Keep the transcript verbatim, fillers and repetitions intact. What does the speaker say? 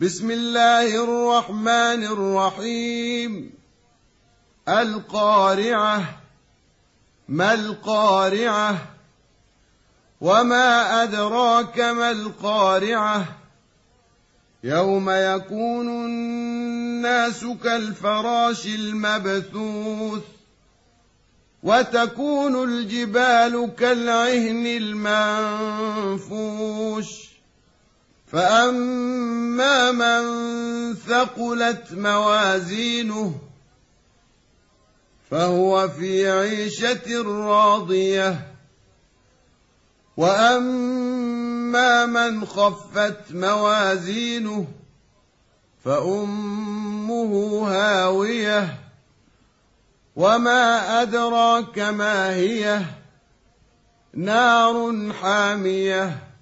بسم الله الرحمن الرحيم. القارعة. ما القارعة؟ وما أدراك ما القارعة؟ يوم يكون الناس كالفراش المبثوث وتكون الجبال كالعهن المنفوش فأما من ثقلت موازينه فهو في عيشة راضية وأما من خفت موازينه فأمه هاوية وما أدراك ما هي نار حامية